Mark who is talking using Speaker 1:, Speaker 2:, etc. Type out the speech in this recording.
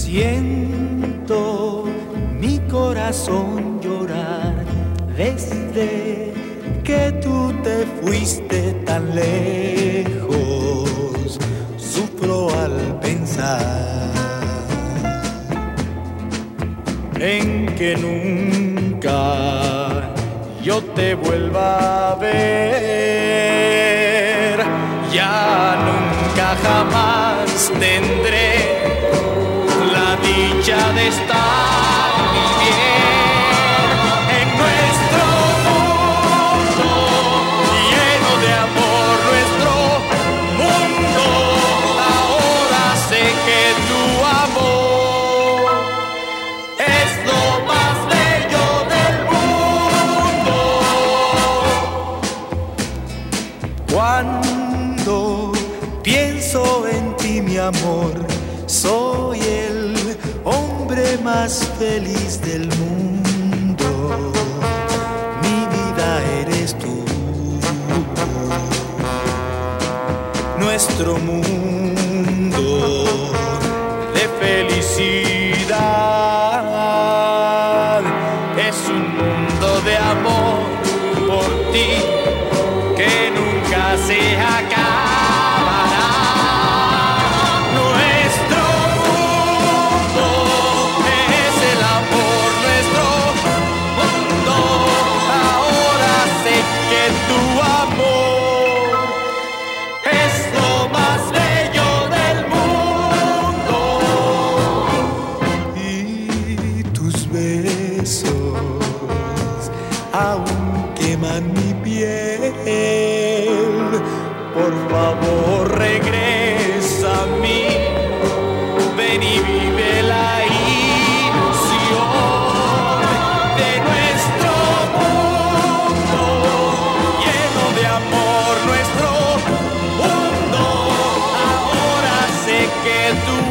Speaker 1: Siento mi corazón llorar desde que tú te fuiste tan lejos. Sufro al pensar en que nunca yo te vuelva a ver. Ya nunca jamás tendré la dicha de estar bien en nuestro mundo, lleno de amor, nuestro mundo. Ahora sé que tu amor es lo más bello del mundo. Cuando pienso en ti, mi amor, soy el hombre más feliz del mundo. Mi vida eres tú. Nuestro mundo de felicidad es un mundo de amor por ti que nunca se acaba. Aún queman mi piel. Por favor, regresa a mí. Ven y vive la ilusión de nuestro mundo, lleno de amor, nuestro mundo. Ahora sé que tú